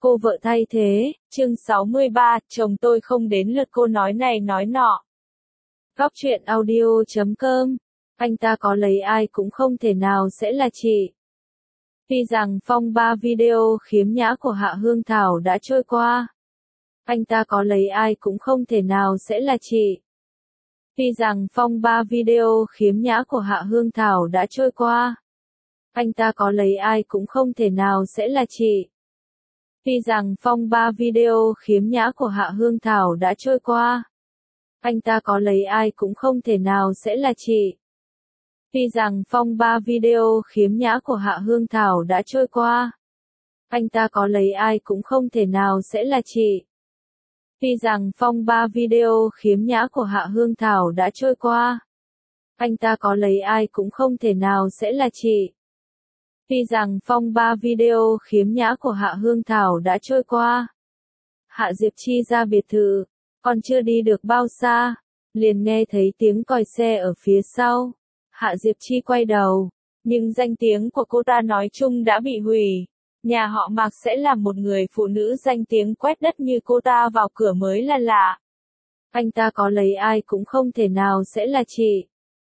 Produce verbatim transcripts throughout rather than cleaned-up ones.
Cô vợ thay thế, chương sáu mươi ba, chồng tôi không đến lượt cô nói này nói nọ. Góc truyện audio chấm com, anh ta có lấy ai cũng không thể nào sẽ là chị. Tuy rằng phong ba video khiếm nhã của Hạ Hương Thảo đã trôi qua. Anh ta có lấy ai cũng không thể nào sẽ là chị. Tuy rằng phong ba video khiếm nhã của Hạ Hương Thảo đã trôi qua. Anh ta có lấy ai cũng không thể nào sẽ là chị. Tuy rằng phong ba video khiếm nhã của Hạ Hương Thảo đã trôi qua. Anh ta có lấy ai cũng không thể nào sẽ là chị. Tuy rằng phong ba video khiếm nhã của Hạ Hương Thảo đã trôi qua. Anh ta có lấy ai cũng không thể nào sẽ là chị. Tuy rằng phong ba video khiếm nhã của Hạ Hương Thảo đã trôi qua. Anh ta có lấy ai cũng không thể nào sẽ là chị. Tuy rằng phong ba video khiếm nhã của Hạ Hương Thảo đã trôi qua. Hạ Diệp Chi ra biệt thự, còn chưa đi được bao xa, liền nghe thấy tiếng còi xe ở phía sau. Hạ Diệp Chi quay đầu, nhưng danh tiếng của cô ta nói chung đã bị hủy. Nhà họ Mạc sẽ làm một người phụ nữ danh tiếng quét đất như cô ta vào cửa mới là lạ. Anh ta có lấy ai cũng không thể nào sẽ là chị.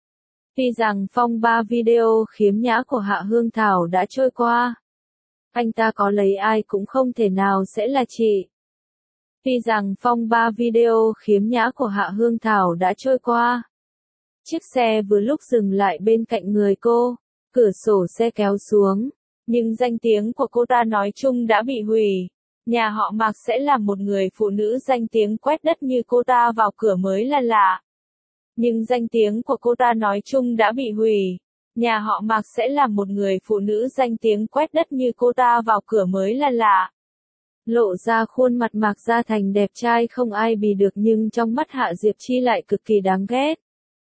Tuy rằng phong ba video khiếm nhã của Hạ Hương Thảo đã trôi qua. Anh ta có lấy ai cũng không thể nào sẽ là chị. Tuy rằng phong ba video khiếm nhã của Hạ Hương Thảo đã trôi qua. Chiếc xe vừa lúc dừng lại bên cạnh người cô, cửa sổ xe kéo xuống, nhưng danh tiếng của cô ta nói chung đã bị hủy. Nhà họ Mạc sẽ làm một người phụ nữ danh tiếng quét đất như cô ta vào cửa mới là lạ. Nhưng danh tiếng của cô ta nói chung đã bị hủy. Nhà họ Mạc sẽ làm một người phụ nữ danh tiếng quét đất như cô ta vào cửa mới là lạ. Lộ ra khuôn mặt Mạc Gia Thành đẹp trai không ai bì được nhưng trong mắt Hạ Diệp Chi lại cực kỳ đáng ghét.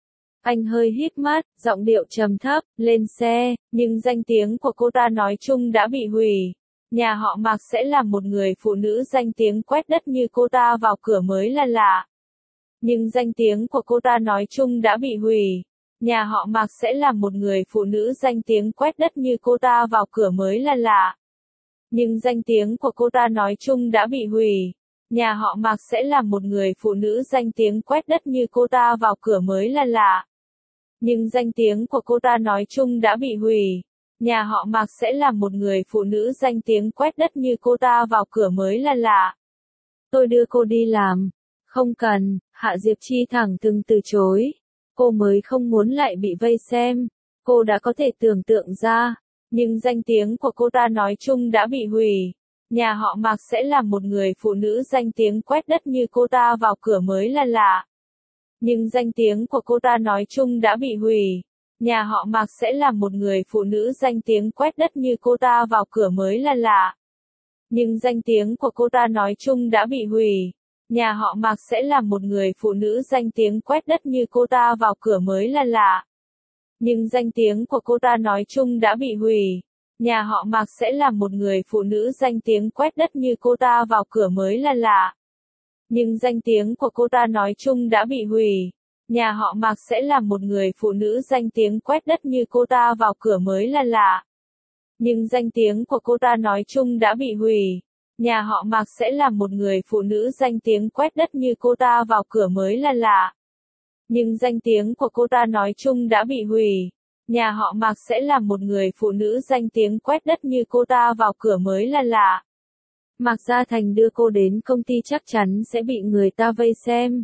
Anh hơi hít mắt, giọng điệu trầm thấp, lên xe, nhưng danh tiếng của cô ta nói chung đã bị hủy. Nhà họ Mạc sẽ làm một người phụ nữ danh tiếng quét đất như cô ta vào cửa mới là lạ. Nhưng danh tiếng của cô ta nói chung đã bị hủy. Nhà họ Mạc sẽ làm một người phụ nữ danh tiếng quét đất như cô ta vào cửa mới là lạ. Nhưng danh tiếng của cô ta nói chung đã bị hủy. Nhà họ Mạc sẽ làm một người phụ nữ danh tiếng quét đất như cô ta vào cửa mới là lạ. Nhưng danh tiếng của cô ta nói chung đã bị hủy. Nhà họ Mạc sẽ làm một người phụ nữ danh tiếng quét đất như cô ta vào cửa mới là lạ. Tôi đưa cô đi làm. Không cần, Hạ Diệp Chi thẳng thừng từ chối. Cô mới không muốn lại bị vây xem. Cô đã có thể tưởng tượng ra. Nhưng danh tiếng của cô ta nói chung đã bị hủy. Nhà họ Mạc sẽ làm một người phụ nữ danh tiếng quét đất như cô ta vào cửa mới là lạ. Nhưng danh tiếng của cô ta nói chung đã bị hủy. Nhà họ Mạc sẽ làm một người phụ nữ danh tiếng quét đất như cô ta vào cửa mới là lạ. Nhưng danh tiếng của cô ta nói chung đã bị hủy. Nhà họ Mạc sẽ làm một người phụ nữ danh tiếng quét đất như cô ta vào cửa mới là lạ. Nhưng danh tiếng của cô ta nói chung đã bị hủy. Nhà họ Mạc sẽ làm một người phụ nữ danh tiếng quét đất như cô ta vào cửa mới là lạ. Nhưng danh tiếng của cô ta nói chung đã bị hủy. Nhà họ Mạc sẽ làm một người phụ nữ danh tiếng quét đất như cô ta vào cửa mới là lạ. Nhưng danh tiếng của cô ta nói chung đã bị hủy. Nhà họ Mạc sẽ làm một người phụ nữ danh tiếng quét đất như cô ta vào cửa mới là lạ. Nhưng danh tiếng của cô ta nói chung đã bị hủy. Nhà họ Mạc sẽ làm một người phụ nữ danh tiếng quét đất như cô ta vào cửa mới là lạ. Mạc Gia Thành đưa cô đến công ty chắc chắn sẽ bị người ta vây xem.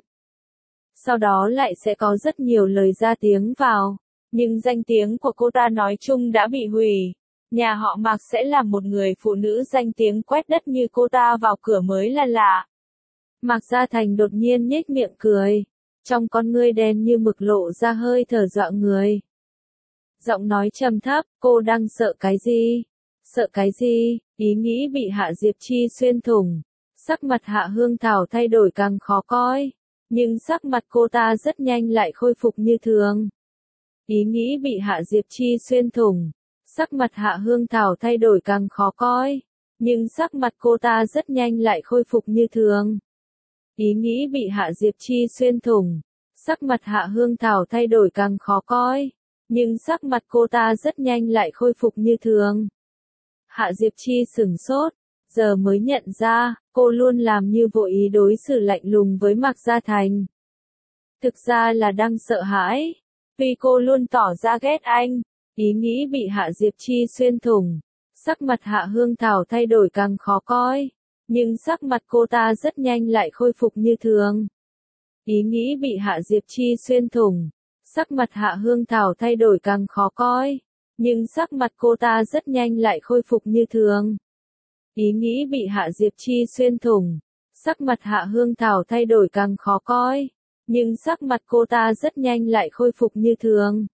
Sau đó lại sẽ có rất nhiều lời ra tiếng vào. Nhưng danh tiếng của cô ta nói chung đã bị hủy. Nhà họ Mạc sẽ làm một người phụ nữ danh tiếng quét đất như cô ta vào cửa mới là lạ. Mạc Gia Thành đột nhiên nhếch miệng cười. Trong con ngươi đen như mực lộ ra hơi thở dọa người. Giọng nói trầm thấp, cô đang sợ cái gì? Sợ cái gì? Ý nghĩ bị Hạ Diệp Chi xuyên thủng. Sắc mặt Hạ Hương Thảo thay đổi càng khó coi. Nhưng sắc mặt cô ta rất nhanh lại khôi phục như thường. Ý nghĩ bị Hạ Diệp Chi xuyên thủng. Sắc mặt Hạ Hương Thảo thay đổi càng khó coi. Nhưng sắc mặt cô ta rất nhanh lại khôi phục như thường. Ý nghĩ bị Hạ Diệp Chi xuyên thủng. Sắc mặt Hạ Hương Thảo thay đổi càng khó coi. Nhưng sắc mặt cô ta rất nhanh lại khôi phục như thường. Hạ Diệp Chi sửng sốt. giờ mới nhận ra, cô luôn làm như vô ý đối xử lạnh lùng với Mạc Gia Thành. Thực ra là đang sợ hãi, vì cô luôn tỏ ra ghét anh, ý nghĩ bị Hạ Diệp Chi xuyên thủng. Sắc mặt Hạ Hương Thảo thay đổi càng khó coi, nhưng sắc mặt cô ta rất nhanh lại khôi phục như thường. Ý nghĩ bị Hạ Diệp Chi xuyên thủng, sắc mặt Hạ Hương Thảo thay đổi càng khó coi, nhưng sắc mặt cô ta rất nhanh lại khôi phục như thường. Ý nghĩ bị Hạ Diệp Chi xuyên thủng, sắc mặt Hạ Hương Thảo thay đổi càng khó coi, nhưng sắc mặt cô ta rất nhanh lại khôi phục như thường.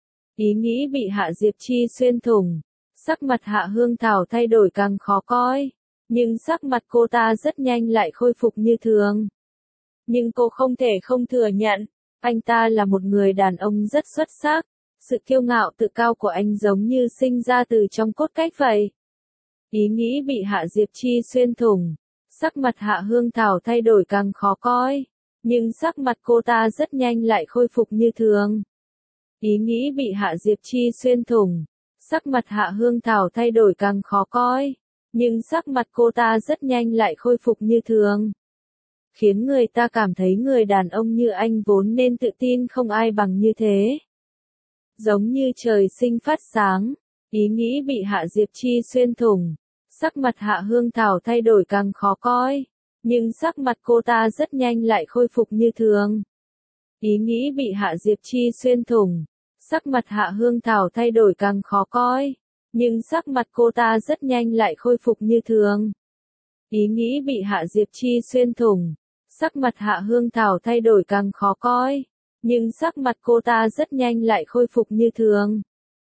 Ý nghĩ bị Hạ Diệp Chi xuyên thủng, sắc mặt Hạ Hương Thảo thay đổi càng khó coi, nhưng sắc mặt cô ta rất nhanh lại khôi phục như thường. Nhưng cô không thể không thừa nhận, anh ta là một người đàn ông rất xuất sắc, sự kiêu ngạo tự cao của anh giống như sinh ra từ trong cốt cách vậy. Ý nghĩ bị Hạ Diệp Chi xuyên thủng, sắc mặt Hạ Hương Thảo thay đổi càng khó coi, nhưng sắc mặt cô ta rất nhanh lại khôi phục như thường. Ý nghĩ bị Hạ Diệp Chi xuyên thủng, sắc mặt Hạ Hương Thảo thay đổi càng khó coi, nhưng sắc mặt cô ta rất nhanh lại khôi phục như thường. Khiến người ta cảm thấy người đàn ông như anh vốn nên tự tin không ai bằng như thế. Giống như trời sinh phát sáng, ý nghĩ bị Hạ Diệp Chi xuyên thủng, sắc mặt Hạ Hương Thảo thay đổi càng khó coi, nhưng sắc mặt cô ta rất nhanh lại khôi phục như thường. Ý nghĩ bị Hạ Diệp Chi xuyên thủng, sắc mặt Hạ Hương Thảo thay đổi càng khó coi, nhưng sắc mặt cô ta rất nhanh lại khôi phục như thường. Ý nghĩ bị Hạ Diệp Chi xuyên thủng, sắc mặt Hạ Hương Thảo thay đổi càng khó coi, nhưng sắc mặt cô ta rất nhanh lại khôi phục như thường.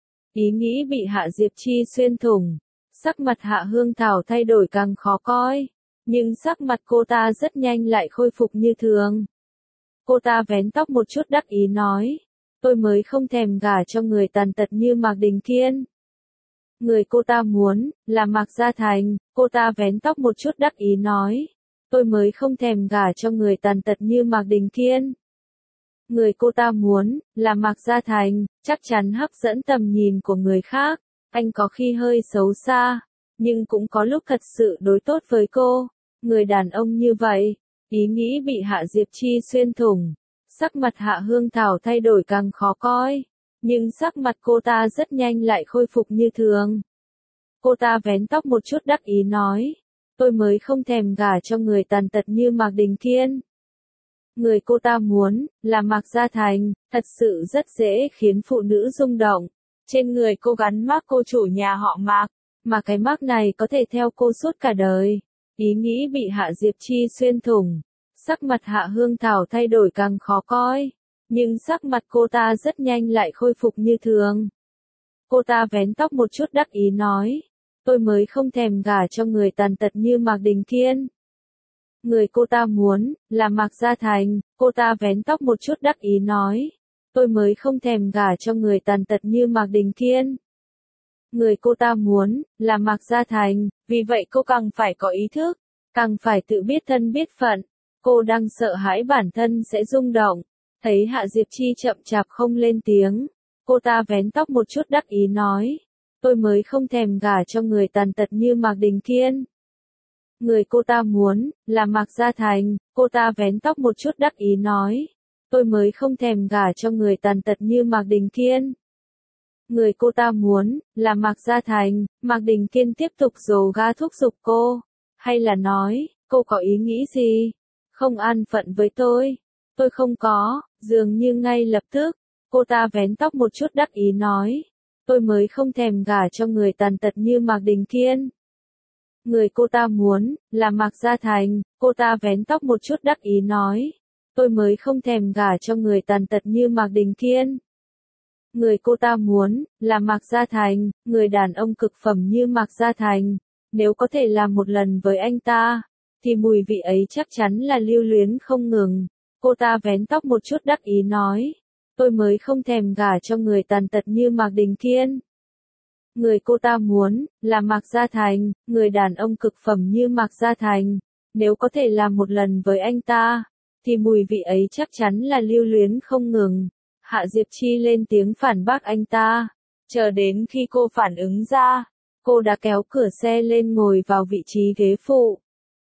Ý nghĩ bị Hạ Diệp Chi xuyên thủng, sắc mặt Hạ Hương Thảo thay đổi càng khó coi, nhưng sắc mặt cô ta rất nhanh lại khôi phục như thường. Cô ta vén tóc một chút đắc ý nói, tôi mới không thèm gả cho người tàn tật như Mạc Đình Kiên. Người cô ta muốn, là Mạc Gia Thành, cô ta vén tóc một chút đắc ý nói, tôi mới không thèm gả cho người tàn tật như Mạc Đình Kiên. Người cô ta muốn, là Mạc Gia Thành, chắc chắn hấp dẫn tầm nhìn của người khác, anh có khi hơi xấu xa, nhưng cũng có lúc thật sự đối tốt với cô. Người đàn ông như vậy, ý nghĩ bị Hạ Diệp Chi xuyên thủng, sắc mặt Hạ Hương Thảo thay đổi càng khó coi, nhưng sắc mặt cô ta rất nhanh lại khôi phục như thường. Cô ta vén tóc một chút đắc ý nói, tôi mới không thèm gả cho người tàn tật như Mạc Đình Kiên. Người cô ta muốn, là Mạc Gia Thành, thật sự rất dễ khiến phụ nữ rung động. Trên người cô gắn mác cô chủ nhà họ Mạc, mà cái mác này có thể theo cô suốt cả đời. Ý nghĩ bị Hạ Diệp Chi xuyên thủng, sắc mặt Hạ Hương Thảo thay đổi càng khó coi, nhưng sắc mặt cô ta rất nhanh lại khôi phục như thường. Cô ta vén tóc một chút đắc ý nói, tôi mới không thèm gả cho người tàn tật như Mạc Đình Kiên. Người cô ta muốn, là Mạc Gia Thành, cô ta vén tóc một chút đắc ý nói, tôi mới không thèm gả cho người tàn tật như Mạc Đình Kiên. Người cô ta muốn, là Mạc Gia Thành, vì vậy cô càng phải có ý thức, càng phải tự biết thân biết phận. Cô đang sợ hãi bản thân sẽ rung động, thấy Hạ Diệp Chi chậm chạp không lên tiếng, cô ta vén tóc một chút đắc ý nói, tôi mới không thèm gả cho người tàn tật như Mạc Đình Kiên. Người cô ta muốn, là Mạc Gia Thành, cô ta vén tóc một chút đắc ý nói, tôi mới không thèm gả cho người tàn tật như Mạc Đình Kiên. Người cô ta muốn, là Mạc Gia Thành, Mạc Đình Kiên tiếp tục dồ ga thúc giục cô, hay là nói, cô có ý nghĩ gì? Không an phận với tôi? Tôi không có, dường như ngay lập tức, cô ta vén tóc một chút đắc ý nói, tôi mới không thèm gả cho người tàn tật như Mạc Đình Kiên. Người cô ta muốn, là Mạc Gia Thành, cô ta vén tóc một chút đắc ý nói, tôi mới không thèm gả cho người tàn tật như Mạc Đình Kiên. Người cô ta muốn, là Mạc Gia Thành, người đàn ông cực phẩm như Mạc Gia Thành, nếu có thể làm một lần với anh ta, thì mùi vị ấy chắc chắn là lưu luyến không ngừng. Cô ta vén tóc một chút đắc ý nói, tôi mới không thèm gả cho người tàn tật như Mạc Đình Kiên. Người cô ta muốn, là Mạc Gia Thành, người đàn ông cực phẩm như Mạc Gia Thành, nếu có thể làm một lần với anh ta, thì mùi vị ấy chắc chắn là lưu luyến không ngừng. Hạ Diệp Chi lên tiếng phản bác anh ta, chờ đến khi cô phản ứng ra, Cô đã kéo cửa xe lên ngồi vào vị trí ghế phụ.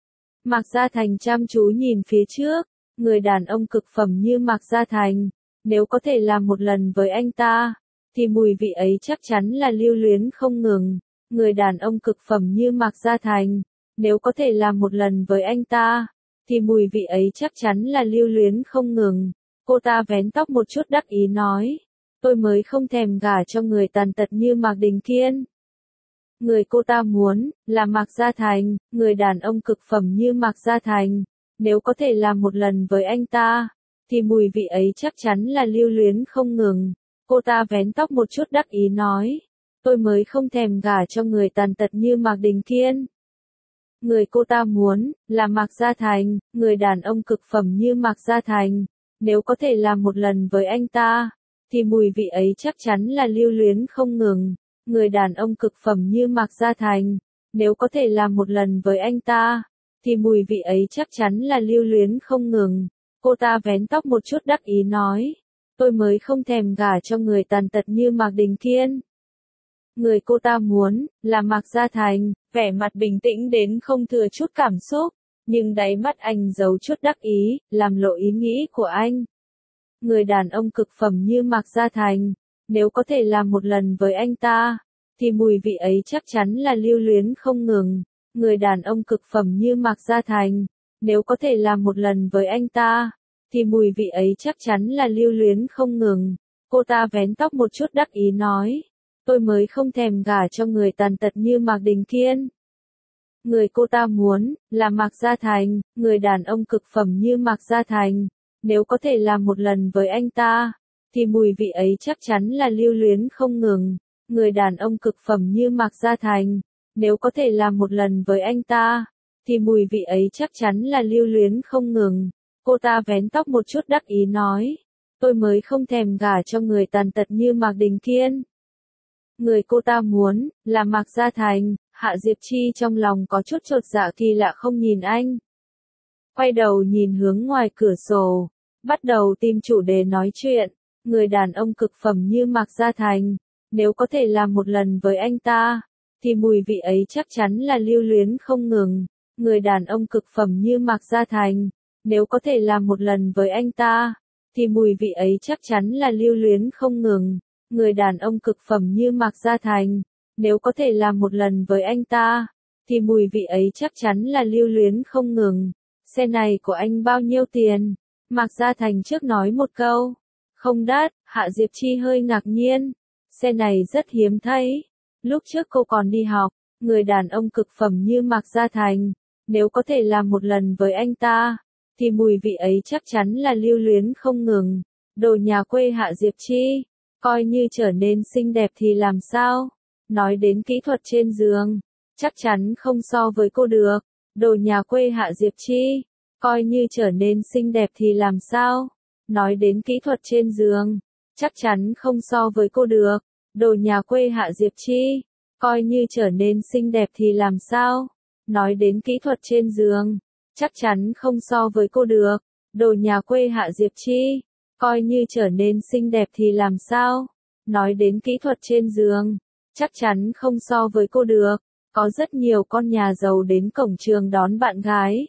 Mạc Gia Thành chăm chú nhìn phía trước, người đàn ông cực phẩm như Mạc Gia Thành, nếu có thể làm một lần với anh ta, thì mùi vị ấy chắc chắn là lưu luyến không ngừng. Người đàn ông cực phẩm như Mạc Gia Thành, nếu có thể làm một lần với anh ta, thì mùi vị ấy chắc chắn là lưu luyến không ngừng. Cô ta vén tóc một chút đắc ý nói, tôi mới không thèm gả cho người tàn tật như Mạc Đình Kiên. Người cô ta muốn, là Mạc Gia Thành, người đàn ông cực phẩm như Mạc Gia Thành, nếu có thể làm một lần với anh ta, thì mùi vị ấy chắc chắn là lưu luyến không ngừng. Cô ta vén tóc một chút đắc ý nói, tôi mới không thèm gả cho người tàn tật như Mạc Đình Kiên. Người cô ta muốn, là Mạc Gia Thành, người đàn ông cực phẩm như Mạc Gia Thành, nếu có thể làm một lần với anh ta, thì mùi vị ấy chắc chắn là lưu luyến không ngừng. Người đàn ông cực phẩm như Mạc Gia Thành, nếu có thể làm một lần với anh ta, thì mùi vị ấy chắc chắn là lưu luyến không ngừng. Cô ta vén tóc một chút đắc ý nói, tôi mới không thèm gả cho người tàn tật như Mạc Đình Kiên. Người cô ta muốn, là Mạc Gia Thành, vẻ mặt bình tĩnh đến không thừa chút cảm xúc, nhưng đáy mắt anh giấu chút đắc ý, làm lộ ý nghĩ của anh. Người đàn ông cực phẩm như Mạc Gia Thành, nếu có thể làm một lần với anh ta, thì mùi vị ấy chắc chắn là lưu luyến không ngừng. Người đàn ông cực phẩm như Mạc Gia Thành, nếu có thể làm một lần với anh ta, thì mùi vị ấy chắc chắn là lưu luyến không ngừng. Cô ta vén tóc một chút đắc ý nói, tôi mới không thèm gả cho người tàn tật như Mạc Đình Kiên. Người cô ta muốn, là Mạc Gia Thành, người đàn ông cực phẩm như Mạc Gia Thành, nếu có thể làm một lần với anh ta, thì mùi vị ấy chắc chắn là lưu luyến không ngừng. Người đàn ông cực phẩm như Mạc Gia Thành, nếu có thể làm một lần với anh ta, thì mùi vị ấy chắc chắn là lưu luyến không ngừng. Cô ta vén tóc một chút đắc ý nói, tôi mới không thèm gả cho người tàn tật như Mạc Đình Kiên. Người cô ta muốn, là Mạc Gia Thành. Hạ Diệp Chi trong lòng có chút chột dạ kỳ lạ không nhìn anh. Quay đầu nhìn hướng ngoài cửa sổ, bắt đầu tìm chủ đề nói chuyện. Người đàn ông cực phẩm như Mạc Gia Thành, nếu có thể làm một lần với anh ta, thì mùi vị ấy chắc chắn là lưu luyến không ngừng. Người đàn ông cực phẩm như Mạc Gia Thành, nếu có thể làm một lần với anh ta, thì mùi vị ấy chắc chắn là lưu luyến không ngừng. Người đàn ông cực phẩm như Mạc Gia Thành, nếu có thể làm một lần với anh ta, thì mùi vị ấy chắc chắn là lưu luyến không ngừng. Xe này của anh bao nhiêu tiền? Mạc Gia Thành trước nói một câu. Không đắt. Hạ Diệp Chi hơi ngạc nhiên. Xe này rất hiếm thấy. Lúc trước cô còn đi học, người đàn ông cực phẩm như Mạc Gia Thành, nếu có thể làm một lần với anh ta, thì mùi vị ấy chắc chắn là lưu luyến không ngừng. Đồ nhà quê Hạ Diệp Chi, coi như trở nên xinh đẹp thì làm sao? Nói đến kỹ thuật trên giường, chắc chắn không so với cô được. Đồ nhà quê Hạ Diệp Chi, coi như trở nên xinh đẹp thì làm sao? Nói đến kỹ thuật trên giường, chắc chắn không so với cô được. Đồ nhà quê Hạ Diệp Chi, coi như trở nên xinh đẹp thì làm sao? Nói đến kỹ thuật trên giường, chắc chắn không so với cô được. Đồ nhà quê Hạ Diệp Chi, coi như trở nên xinh đẹp thì làm sao? Nói đến kỹ thuật trên giường, chắc chắn không so với cô được. Có rất nhiều con nhà giàu đến cổng trường đón bạn gái.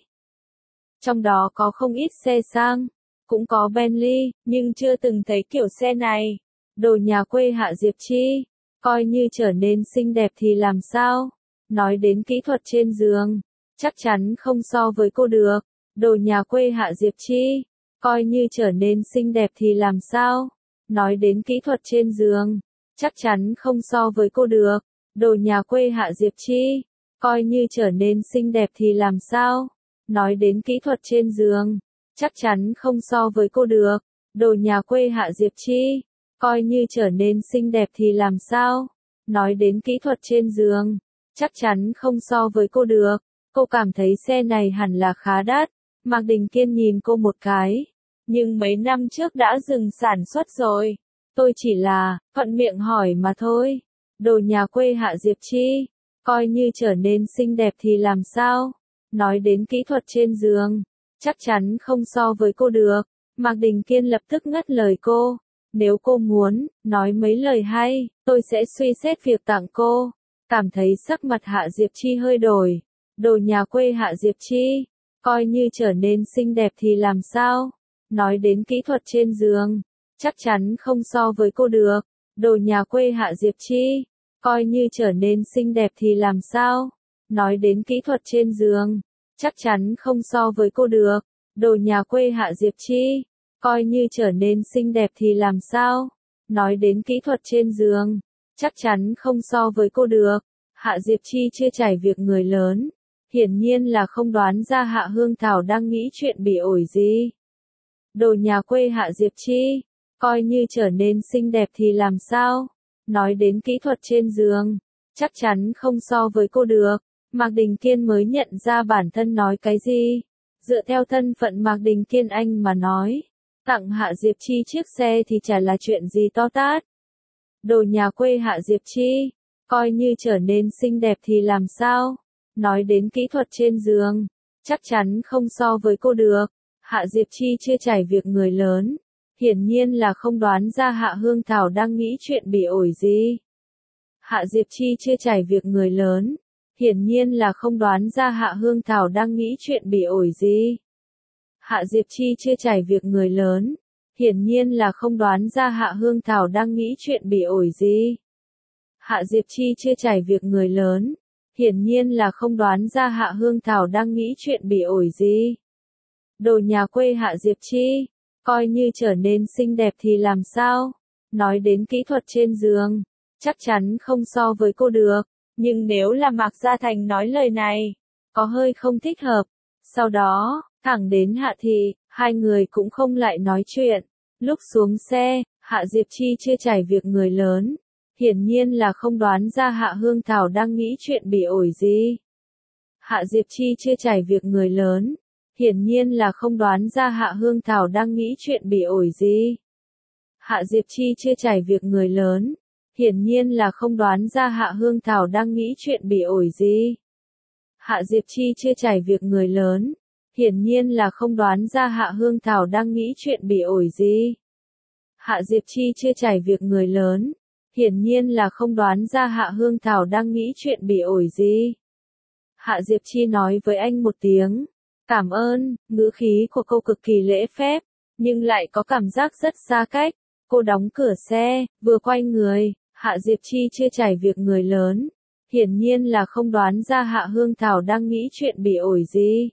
Trong đó có không ít xe sang, cũng có Bentley, nhưng chưa từng thấy kiểu xe này. Đồ nhà quê Hạ Diệp Chi, coi như trở nên xinh đẹp thì làm sao? Nói đến kỹ thuật trên giường, chắc chắn không so với cô được. Đồ nhà quê Hạ Diệp Chi, coi như trở nên xinh đẹp thì làm sao? Nói đến kỹ thuật trên giường, chắc chắn không so với cô được. Đồ nhà quê Hạ Diệp Chi, coi như trở nên xinh đẹp thì làm sao? Nói đến kỹ thuật trên giường, chắc chắn không so với cô được. Đồ nhà quê Hạ Diệp Chi, coi như trở nên xinh đẹp thì làm sao? Nói đến kỹ thuật trên giường, chắc chắn không so với cô được. Cô cảm thấy xe này hẳn là khá đắt. Mạc Đình Kiên nhìn cô một cái. Nhưng mấy năm trước đã dừng sản xuất rồi. Tôi chỉ là, thuận miệng hỏi mà thôi. Đồ nhà quê Hạ Diệp Chi, coi như trở nên xinh đẹp thì làm sao? Nói đến kỹ thuật trên giường, chắc chắn không so với cô được. Mạc Đình Kiên lập tức ngắt lời cô. Nếu cô muốn, nói mấy lời hay, tôi sẽ suy xét việc tặng cô. Cảm thấy sắc mặt Hạ Diệp Chi hơi đổi. Đồ nhà quê Hạ Diệp Chi, coi như trở nên xinh đẹp thì làm sao? Nói đến kỹ thuật trên giường, chắc chắn không so với cô được. Đồ nhà quê Hạ Diệp Chi, coi như trở nên xinh đẹp thì làm sao? Nói đến kỹ thuật trên giường, chắc chắn không so với cô được. Đồ nhà quê Hạ Diệp Chi, coi như trở nên xinh đẹp thì làm sao? Nói đến kỹ thuật trên giường, chắc chắn không so với cô được. Hạ Diệp Chi chưa trải việc người lớn, hiển nhiên là không đoán ra Hạ Hương Thảo đang nghĩ chuyện bị ổi gì. Đồ nhà quê Hạ Diệp Chi, coi như trở nên xinh đẹp thì làm sao? Nói đến kỹ thuật trên giường, chắc chắn không so với cô được. Mạc Đình Kiên mới nhận ra bản thân nói cái gì. Dựa theo thân phận Mạc Đình Kiên anh mà nói, tặng Hạ Diệp Chi chiếc xe thì chả là chuyện gì to tát. Đồ nhà quê Hạ Diệp Chi, coi như trở nên xinh đẹp thì làm sao? Nói đến kỹ thuật trên giường, chắc chắn không so với cô được. Hạ Diệp Chi chưa trải việc người lớn, hiển nhiên là không đoán ra Hạ Hương Thảo đang nghĩ chuyện bị ổi gì. Hạ Diệp Chi chưa trải việc người lớn, hiển nhiên là không đoán ra Hạ Hương Thảo đang nghĩ chuyện bị ổi gì. Hạ Diệp Chi chưa trải việc người lớn, hiển nhiên là không đoán ra Hạ Hương Thảo đang nghĩ chuyện bị ổi gì. Hạ Diệp Chi chưa trải việc người lớn, hiển nhiên là không đoán ra Hạ Hương Thảo đang nghĩ chuyện bị ổi gì. Đồ nhà quê Hạ Diệp Chi, coi như trở nên xinh đẹp thì làm sao? Nói đến kỹ thuật trên giường, chắc chắn không so với cô được. Nhưng nếu là Mạc Gia Thành nói lời này, có hơi không thích hợp. Sau đó, thẳng đến Hạ Thị, hai người cũng không lại nói chuyện. Lúc xuống xe, Hạ Diệp Chi chưa trải việc người lớn, hiển nhiên là không đoán ra Hạ Hương Thảo đang nghĩ chuyện bị ổi gì. Hạ Diệp Chi chưa trải việc người lớn, hiển nhiên là không đoán ra Hạ Hương Thảo đang nghĩ chuyện bị ổi gì. Hạ Diệp Chi chưa trải việc người lớn, hiển nhiên là không đoán ra Hạ Hương Thảo đang nghĩ chuyện bị ổi gì. Hạ Diệp Chi chưa trải việc người lớn, hiển nhiên là không đoán ra Hạ Hương Thảo đang nghĩ chuyện bị ổi gì. Hạ Diệp Chi chưa trải việc người lớn, hiển nhiên là không đoán ra Hạ Hương Thảo đang nghĩ chuyện bị ổi gì. Hạ Diệp Chi nói với anh một tiếng, cảm ơn, ngữ khí của cô cực kỳ lễ phép, nhưng lại có cảm giác rất xa cách. Cô đóng cửa xe, vừa quay người, Hạ Diệp Chi chưa trải việc người lớn, hiển nhiên là không đoán ra Hạ Hương Thảo đang nghĩ chuyện bị ổi gì.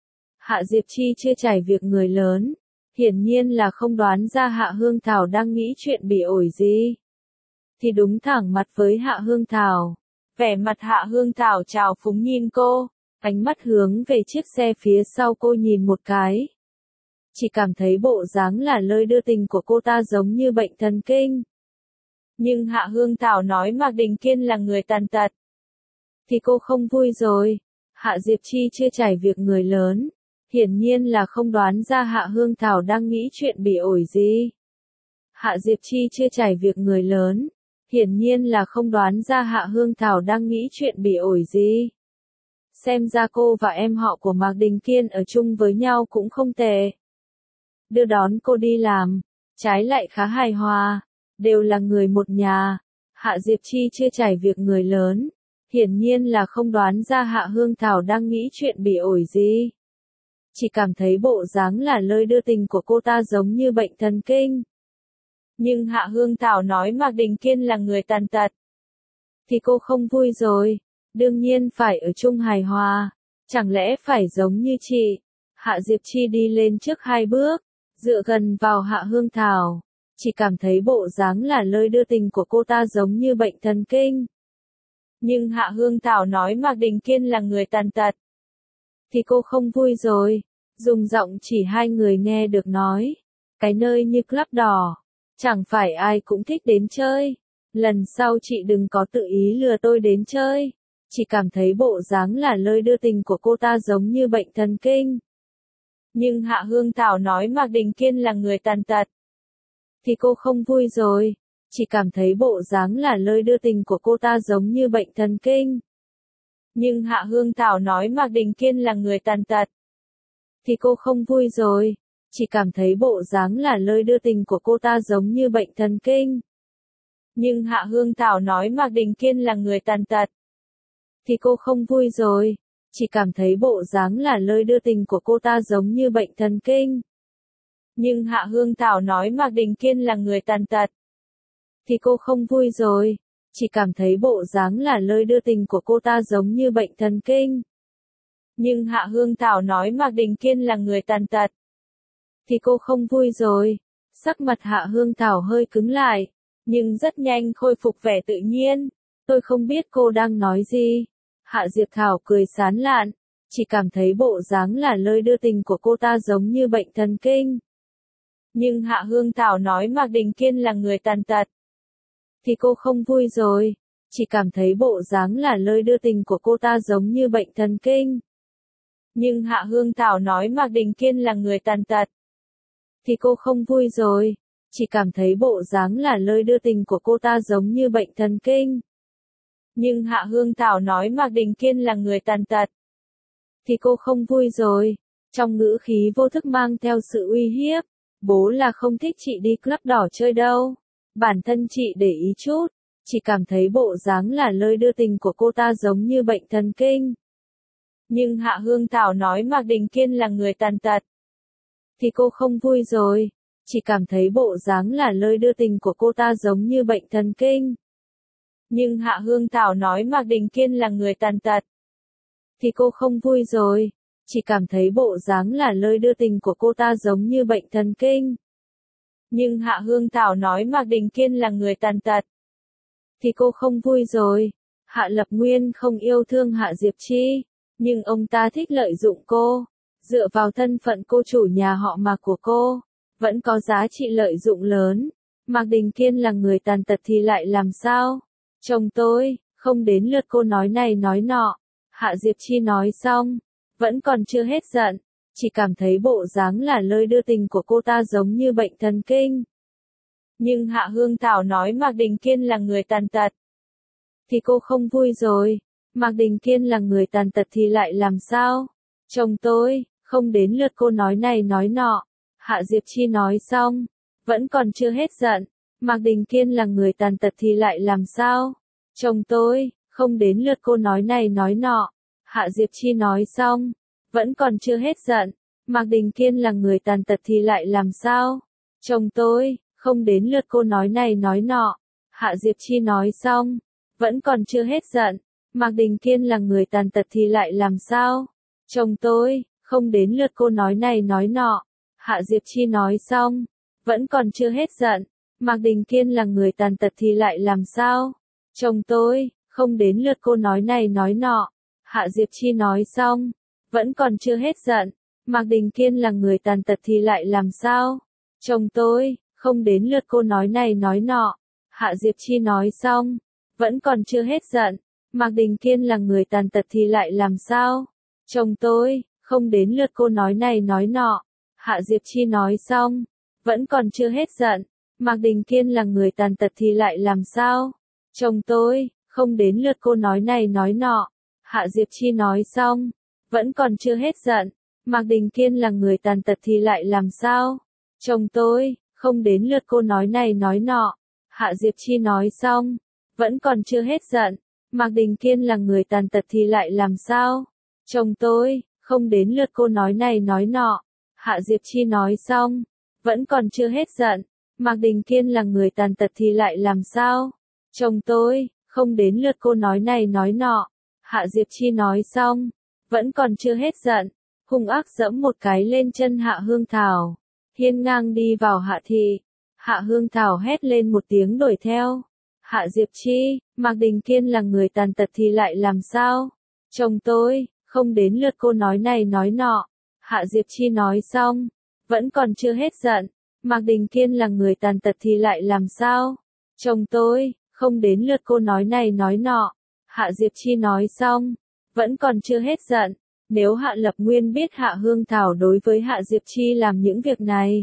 Hạ Diệp Chi chưa trải việc người lớn, hiển nhiên là không đoán ra Hạ Hương Thảo đang nghĩ chuyện bị ổi gì. Thì đúng thẳng mặt với Hạ Hương Thảo, vẻ mặt Hạ Hương Thảo trào phúng nhìn cô, ánh mắt hướng về chiếc xe phía sau cô nhìn một cái. Chỉ cảm thấy bộ dáng là lơi đưa tình của cô ta giống như bệnh thần kinh. Nhưng Hạ Hương Thảo nói Mạc Đình Kiên là người tàn tật, thì cô không vui rồi. Hạ Diệp Chi chưa trải việc người lớn, hiển nhiên là không đoán ra Hạ Hương Thảo đang nghĩ chuyện bị ổi gì. Hạ Diệp Chi chưa trải việc người lớn, hiển nhiên là không đoán ra Hạ Hương Thảo đang nghĩ chuyện bị ổi gì. Xem ra cô và em họ của Mạc Đình Kiên ở chung với nhau cũng không tệ. Đưa đón cô đi làm, trái lại khá hài hòa, đều là người một nhà. Hạ Diệp Chi chưa trải việc người lớn, hiển nhiên là không đoán ra Hạ Hương Thảo đang nghĩ chuyện bị ổi gì. Chỉ cảm thấy bộ dáng là lơi đưa tình của cô ta giống như bệnh thần kinh. Nhưng Hạ Hương Thảo nói Mạc Đình Kiên là người tàn tật, thì cô không vui rồi. Đương nhiên phải ở chung hài hòa, chẳng lẽ phải giống như chị. Hạ Diệp Chi đi lên trước hai bước, dựa gần vào Hạ Hương Thảo, chỉ cảm thấy bộ dáng là lơi đưa tình của cô ta giống như bệnh thần kinh. Nhưng Hạ Hương Thảo nói Mạc Đình Kiên là người tàn tật, thì cô không vui rồi. Dùng giọng chỉ hai người nghe được nói, cái nơi như club đỏ, chẳng phải ai cũng thích đến chơi. Lần sau chị đừng có tự ý lừa tôi đến chơi. Chỉ cảm thấy bộ dáng là lơi đưa tình của cô ta giống như bệnh thần kinh. Nhưng Hạ Hương Thảo nói Mạc Đình Kiên là người tàn tật, thì cô không vui rồi. Chỉ cảm thấy bộ dáng là lơi đưa tình của cô ta giống như bệnh thần kinh. Nhưng Hạ Hương Thảo nói Mạc Đình Kiên là người tàn tật, thì cô không vui rồi. Chỉ cảm thấy bộ dáng là lơi đưa tình của cô ta giống như bệnh thần kinh. Nhưng Hạ Hương Thảo nói Mạc Đình Kiên là người tàn tật, thì cô không vui rồi. Chỉ cảm thấy bộ dáng là lơi đưa tình của cô ta giống như bệnh thần kinh. Nhưng Hạ Hương Thảo nói Mạc Đình Kiên là người tàn tật. Thì cô không vui rồi. Chỉ cảm thấy bộ dáng là lơi đưa tình của cô ta giống như bệnh thần kinh. Nhưng Hạ Hương Thảo nói Mạc Đình Kiên là người tàn tật. Thì cô không vui rồi. Sắc mặt Hạ Hương Thảo hơi cứng lại. Nhưng rất nhanh khôi phục vẻ tự nhiên. Tôi không biết cô đang nói gì. Hạ Diệp Thảo cười sán lạn. Chỉ cảm thấy bộ dáng là lơi đưa tình của cô ta giống như bệnh thần kinh. Nhưng Hạ Hương Thảo nói Mạc Đình Kiên là người tàn tật. Thì cô không vui rồi. Chỉ cảm thấy bộ dáng là lơi đưa tình của cô ta giống như bệnh thần kinh. Nhưng Hạ Hương Thảo nói Mạc Đình Kiên là người tàn tật. Thì cô không vui rồi. Chỉ cảm thấy bộ dáng là lơi đưa tình của cô ta giống như bệnh thần kinh. Nhưng Hạ Hương Thảo nói Mạc Đình Kiên là người tàn tật. Thì cô không vui rồi. Trong ngữ khí vô thức mang theo sự uy hiếp. Bố là không thích chị đi club đỏ chơi đâu. Bản thân chị để ý chút. Chỉ cảm thấy bộ dáng là lơi đưa tình của cô ta giống như bệnh thần kinh. Nhưng Hạ Hương Thảo nói Mạc Đình Kiên là người tàn tật. Thì cô không vui rồi. Chỉ cảm thấy bộ dáng là lơi đưa tình của cô ta giống như bệnh thần kinh. Nhưng Hạ Hương Thảo nói Mạc Đình Kiên là người tàn tật. Thì cô không vui rồi. Chỉ cảm thấy bộ dáng là lơi đưa tình của cô ta giống như bệnh thần kinh. Nhưng Hạ Hương Thảo nói Mạc Đình Kiên là người tàn tật. Thì cô không vui rồi. Hạ Lập Nguyên không yêu thương Hạ Diệp Chi. Nhưng ông ta thích lợi dụng cô. Dựa vào thân phận cô chủ nhà họ Mạc của cô. Vẫn có giá trị lợi dụng lớn. Mạc Đình Kiên là người tàn tật thì lại làm sao? Chồng tôi, không đến lượt cô nói này nói nọ. Hạ Diệp Chi nói xong. Vẫn còn chưa hết giận. Chỉ cảm thấy bộ dáng là lơi đưa tình của cô ta giống như bệnh thần kinh. Nhưng Hạ Hương Thảo nói Mạc Đình Kiên là người tàn tật. Thì cô không vui rồi. Mạc Đình Kiên là người tàn tật thì lại làm sao? Chồng tôi, không đến lượt cô nói này nói nọ. Hạ Diệp Chi nói xong. Vẫn còn chưa hết giận. Mạc Đình Kiên là người tàn tật thì lại làm sao? Chồng tôi, không đến lượt cô nói này nói nọ. Hạ Diệp Chi nói xong. Vẫn còn chưa hết giận. Mạc Đình Kiên là người tàn tật thì lại làm sao? Chồng tôi, không đến lượt cô nói này nói nọ. Hạ Diệp Chi nói xong. Vẫn còn chưa hết giận. Mạc Đình Kiên là người tàn tật thì lại làm sao? Chồng tôi, không đến lượt cô nói này nói nọ. Hạ Diệp Chi nói xong. Vẫn còn chưa hết giận. Mạc Đình Kiên là người tàn tật thì lại làm sao? Chồng tôi, không đến lượt cô nói này nói nọ. Hạ Diệp Chi nói xong. Vẫn còn chưa hết giận. Mạc Đình Kiên là người tàn tật thì lại làm sao? Chồng tôi, không đến lượt cô nói này nói nọ. Hạ Diệp Chi nói xong. Vẫn còn chưa hết giận. Mạc Đình Kiên là người tàn tật thì lại làm sao? Chồng tôi, không đến lượt cô nói này nói nọ. Hạ Diệp Chi nói xong. Vẫn còn chưa hết giận. Mạc Đình Kiên là người tàn tật thì lại làm sao? Chồng tôi, không đến lượt cô nói này nói nọ. Hạ Diệp Chi nói xong. Vẫn còn chưa hết giận. Mạc Đình Kiên là người tàn tật thì lại làm sao? Chồng tôi, không đến lượt cô nói này nói nọ. Hạ Diệp Chi nói xong. Vẫn còn chưa hết giận. Mạc Đình Kiên là người tàn tật thì lại làm sao? Chồng tôi, không đến lượt cô nói này nói nọ. Hạ Diệp Chi nói xong. Vẫn còn chưa hết giận. Mạc Đình Kiên là người tàn tật thì lại làm sao? Chồng tôi, không đến lượt cô nói này nói nọ. Hạ Diệp Chi nói xong. Vẫn còn chưa hết giận. Hung ác giẫm một cái lên chân Hạ Hương Thảo. Hiên ngang đi vào Hạ thị. Hạ Hương Thảo hét lên một tiếng đuổi theo. Hạ Diệp Chi, Mạc Đình Kiên là người tàn tật thì lại làm sao? Chồng tôi, không đến lượt cô nói này nói nọ. Hạ Diệp Chi nói xong. Vẫn còn chưa hết giận. Mạc Đình Kiên là người tàn tật thì lại làm sao? Chồng tôi, không đến lượt cô nói này nói nọ. Hạ Diệp Chi nói xong. Vẫn còn chưa hết giận. Nếu Hạ Lập Nguyên biết Hạ Hương Thảo đối với Hạ Diệp Chi làm những việc này,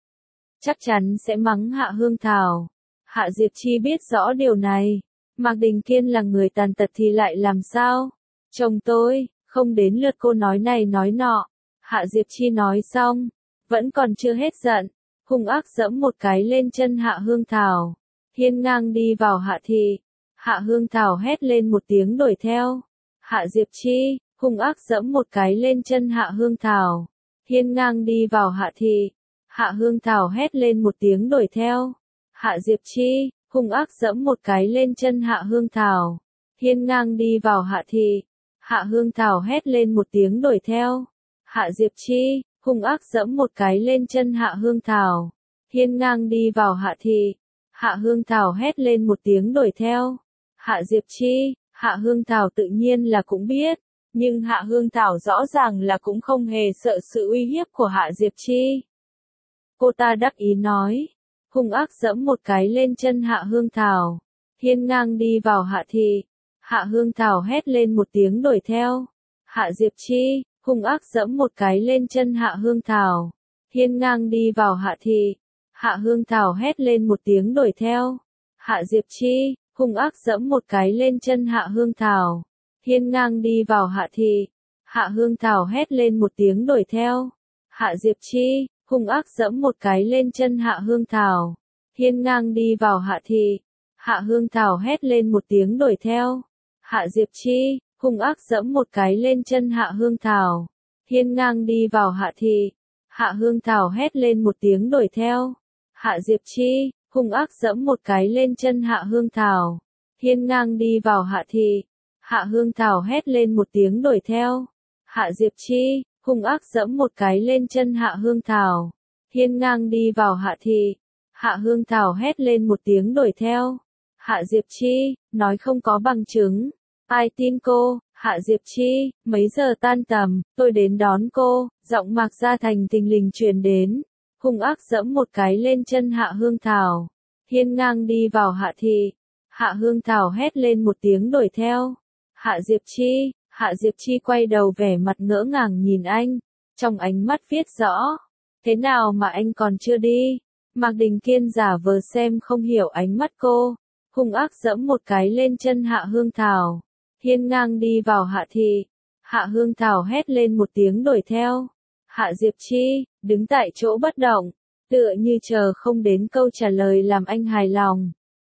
chắc chắn sẽ mắng Hạ Hương Thảo. Hạ Diệp Chi biết rõ điều này. Mạc Đình Kiên là người tàn tật thì lại làm sao? Chồng tôi, không đến lượt cô nói này nói nọ. Hạ Diệp Chi nói xong. Vẫn còn chưa hết giận. Hung ác giẫm một cái lên chân Hạ Hương Thảo. Hiên ngang đi vào Hạ thị. Hạ Hương Thảo hét lên một tiếng đuổi theo. Hạ Diệp Chi, hung ác giẫm một cái lên chân Hạ Hương Thảo. Hiên ngang đi vào Hạ thị. Hạ Hương Thảo hét lên một tiếng đuổi theo. Hạ Diệp Chi, hung ác giẫm một cái lên chân Hạ Hương Thảo. Hiên ngang đi vào Hạ thị. Hạ Hương Thảo hét lên một tiếng đuổi theo. Hạ Diệp Chi, hung ác giẫm một cái lên chân Hạ Hương Thảo. Hiên ngang đi vào Hạ thị. Hạ Hương Thảo hét lên một tiếng đuổi theo. Hạ Diệp Chi, Hạ Hương Thảo tự nhiên là cũng biết, nhưng Hạ Hương Thảo rõ ràng là cũng không hề sợ sự uy hiếp của Hạ Diệp Chi. Cô ta đắc ý nói, hung ác giẫm một cái lên chân Hạ Hương Thảo. Hiên ngang đi vào Hạ thị. Hạ Hương Thảo hét lên một tiếng đuổi theo. Hạ Diệp Chi, hung ác giẫm một cái lên chân Hạ Hương Thảo. Hiên ngang đi vào Hạ thị. Hạ Hương Thảo hét lên một tiếng đuổi theo. Hạ Diệp Chi, hung ác giẫm một cái lên chân Hạ Hương Thảo. Hiên ngang đi vào Hạ thị. Hạ Hương Thảo hét lên một tiếng đuổi theo. Hạ Diệp Chi, hung ác giẫm một cái lên chân Hạ Hương Thảo. Hiên ngang đi vào Hạ thị. Hạ Hương Thảo hét lên một tiếng đuổi theo. Hạ Diệp Chi, hung ác giẫm một cái lên chân Hạ Hương Thảo. Hiên ngang đi vào Hạ thị. Hạ Hương Thảo hét lên một tiếng đuổi theo. Hạ Diệp Chi, hung ác giẫm một cái lên chân Hạ Hương Thảo. Hiên ngang đi vào Hạ thị. Hạ Hương Thảo hét lên một tiếng đuổi theo. Hạ Diệp Chi, hung ác giẫm một cái lên chân Hạ Hương Thảo. Hiên ngang đi vào Hạ thị. Hạ Hương Thảo hét lên một tiếng đuổi theo. Hạ Diệp Chi, nói không có bằng chứng. Ai tin cô? Hạ Diệp Chi, mấy giờ tan tầm, tôi đến đón cô. Giọng Mạc Gia Thành thình lình truyền đến. Hung ác giẫm một cái lên chân Hạ Hương Thảo. Hiên ngang đi vào Hạ thị. Hạ Hương Thảo hét lên một tiếng đuổi theo. Hạ Diệp Chi, Hạ Diệp Chi quay đầu vẻ mặt ngỡ ngàng nhìn anh. Trong ánh mắt viết rõ. Thế nào mà anh còn chưa đi? Mạc Đình Kiên giả vờ xem không hiểu ánh mắt cô. Hung ác giẫm một cái lên chân Hạ Hương Thảo. Hiên ngang đi vào Hạ thị. Hạ Hương Thảo hét lên một tiếng đuổi theo. Hạ Diệp Chi, đứng tại chỗ bất động, tựa như chờ không đến câu trả lời làm anh hài lòng.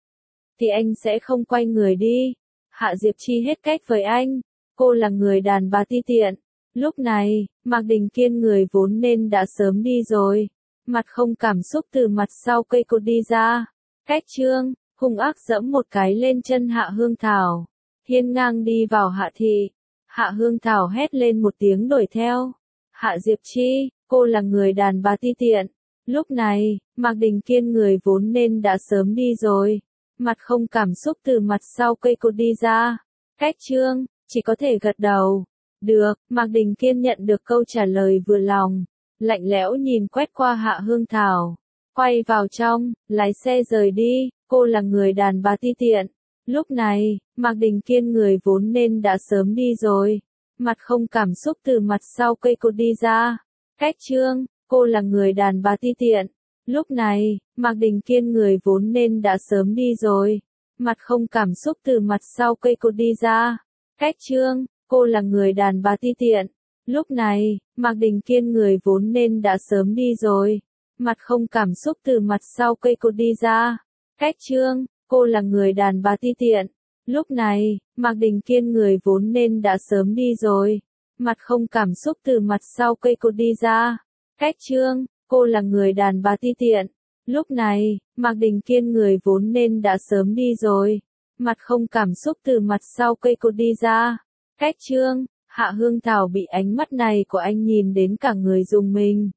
Thì anh sẽ không quay người đi. Hạ Diệp Chi hết cách với anh. Cô là người đàn bà ti tiện. Lúc này, Mạc Đình Kiên người vốn nên đã sớm đi rồi. Mặt không cảm xúc từ mặt sau cây cột đi ra. Cách trương, hung ác giẫm một cái lên chân Hạ Hương Thảo. Hiên ngang đi vào Hạ thị. Hạ Hương Thảo hét lên một tiếng đuổi theo. Hạ Diệp Chi, cô là người đàn bà ti tiện. Lúc này, Mạc Đình Kiên người vốn nên đã sớm đi rồi. Mặt không cảm xúc từ mặt sau cây cột đi ra. Cách trương, chỉ có thể gật đầu. Được, Mạc Đình Kiên nhận được câu trả lời vừa lòng. Lạnh lẽo nhìn quét qua Hạ Hương Thảo. Quay vào trong, lái xe rời đi. Cô là người đàn bà ti tiện. Lúc này, Mạc Đình Kiên người vốn nên đã sớm đi rồi. Mặt không cảm xúc từ mặt sau cây cột đi ra. Cách trương, cô là người đàn bà ti tiện. Lúc này, Mạc Đình Kiên người vốn nên đã sớm đi rồi. Mặt không cảm xúc từ mặt sau cây cột đi ra. Cách trương, cô là người đàn bà ti tiện. Lúc này, Mạc Đình Kiên người vốn nên đã sớm đi rồi. Mặt không cảm xúc từ mặt sau cây cột đi ra. Cách trương, cô là người đàn bà ti tiện. Lúc này, Mạc Đình Kiên người vốn nên đã sớm đi rồi. Mặt không cảm xúc từ mặt sau cây cột đi ra. Cách trương, cô là người đàn bà ti tiện. Lúc này, Mạc Đình Kiên người vốn nên đã sớm đi rồi. Mặt không cảm xúc từ mặt sau cây cột đi ra. Cách trương, Hạ Hương Thảo bị ánh mắt này của anh nhìn đến cả người rùng mình.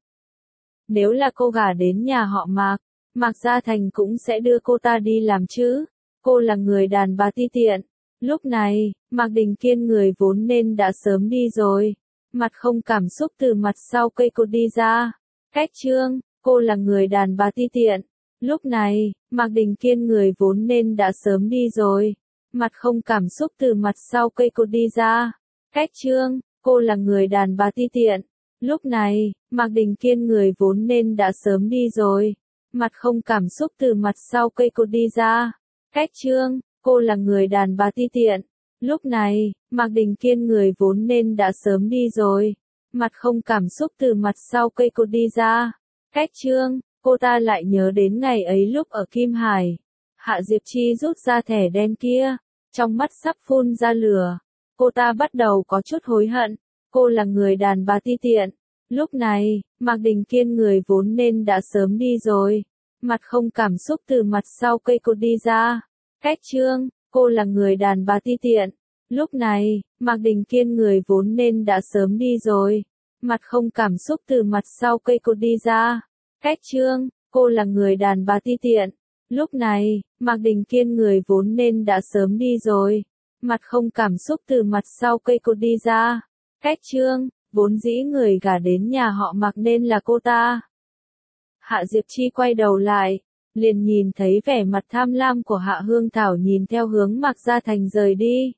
Nếu là cô gả đến nhà họ Mạc, Mạc Gia Thành cũng sẽ đưa cô ta đi làm chứ. Cô là người đàn bà ti tiện. Lúc này, Mạc Đình Kiên người vốn nên đã sớm đi rồi. Mặt không cảm xúc từ mặt sau cây cột đi ra. Cách trương, cô là người đàn bà ti tiện. Lúc này, Mạc Đình Kiên người vốn nên đã sớm đi rồi. Mặt không cảm xúc từ mặt sau cây cột đi ra. Cách trương, cô là người đàn bà ti tiện. Lúc này, Mạc Đình Kiên người vốn nên đã sớm đi rồi. Mặt không cảm xúc từ mặt sau cây cột đi ra. Cách trương, cô là người đàn bà ti tiện. Lúc này, Mạc Đình Kiên người vốn nên đã sớm đi rồi. Mặt không cảm xúc từ mặt sau cây cột đi ra. Cách trương, cô ta lại nhớ đến ngày ấy lúc ở Kim Hải. Hạ Diệp Chi rút ra thẻ đen kia. Trong mắt sắp phun ra lửa. Cô ta bắt đầu có chút hối hận. Cô là người đàn bà ti tiện. Lúc này, Mạc Đình Kiên người vốn nên đã sớm đi rồi. Mặt không cảm xúc từ mặt sau cây cột đi ra. Cách trương, cô là người đàn bà ti tiện. Lúc này, Mạc Đình Kiên người vốn nên đã sớm đi rồi. Mặt không cảm xúc từ mặt sau cây cột đi ra. Cách trương, cô là người đàn bà ti tiện. Lúc này, Mạc Đình Kiên người vốn nên đã sớm đi rồi. Mặt không cảm xúc từ mặt sau cây cột đi ra. Cách trương, vốn dĩ người gả đến nhà họ Mạc nên là cô ta. Hạ Diệp Chi quay đầu lại, liền nhìn thấy vẻ mặt tham lam của Hạ Hương Thảo nhìn theo hướng Mạc Gia Thành rời đi.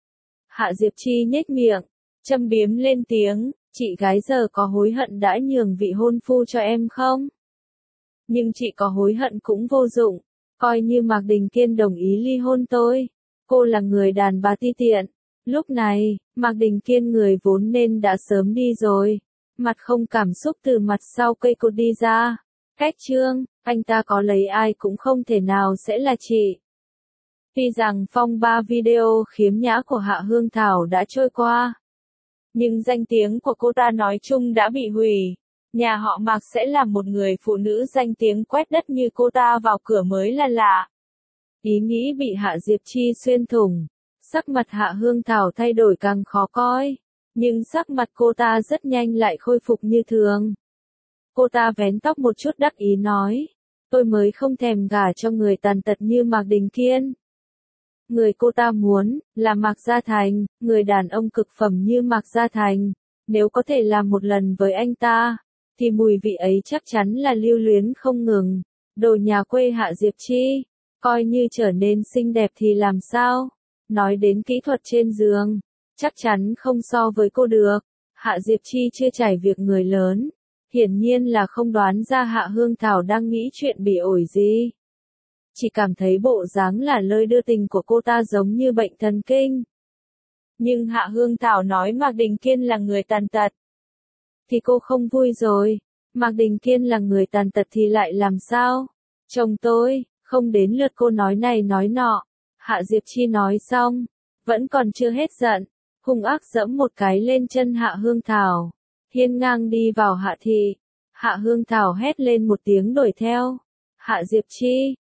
Hạ Diệp Chi nhếch miệng, châm biếm lên tiếng, chị gái giờ có hối hận đã nhường vị hôn phu cho em không? Nhưng chị có hối hận cũng vô dụng, coi như Mạc Đình Kiên đồng ý ly hôn tôi. Cô là người đàn bà ti tiện. Lúc này, Mạc Đình Kiên người vốn nên đã sớm đi rồi. Mặt không cảm xúc từ mặt sau cây cột đi ra. Cách trương, anh ta có lấy ai cũng không thể nào sẽ là chị. Tuy rằng phong ba video khiếm nhã của Hạ Hương Thảo đã trôi qua, nhưng danh tiếng của cô ta nói chung đã bị hủy. Nhà họ Mạc sẽ là một người phụ nữ danh tiếng quét đất như cô ta vào cửa mới là lạ. Ý nghĩ bị Hạ Diệp Chi xuyên thủng. Sắc mặt Hạ Hương Thảo thay đổi càng khó coi. Nhưng sắc mặt cô ta rất nhanh lại khôi phục như thường. Cô ta vén tóc một chút đắc ý nói. Tôi mới không thèm gả cho người tàn tật như Mạc Đình Kiên. Người cô ta muốn, là Mạc Gia Thành, người đàn ông cực phẩm như Mạc Gia Thành. Nếu có thể làm một lần với anh ta, thì mùi vị ấy chắc chắn là lưu luyến không ngừng. Đồ nhà quê Hạ Diệp Chi, coi như trở nên xinh đẹp thì làm sao? Nói đến kỹ thuật trên giường, chắc chắn không so với cô được. Hạ Diệp Chi chưa trải việc người lớn, hiển nhiên là không đoán ra Hạ Hương Thảo đang nghĩ chuyện bị ổi gì. Chỉ cảm thấy bộ dáng là lơi đưa tình của cô ta giống như bệnh thần kinh. Nhưng Hạ Hương Thảo nói Mạc Đình Kiên là người tàn tật, thì cô không vui rồi. Mạc Đình Kiên là người tàn tật thì lại làm sao? Chồng tôi, không đến lượt cô nói này nói nọ. Hạ Diệp Chi nói xong, vẫn còn chưa hết giận, hung ác giẫm một cái lên chân Hạ Hương Thảo, hiên ngang đi vào Hạ thị. Hạ Hương Thảo hét lên một tiếng đuổi theo. Hạ Diệp Chi,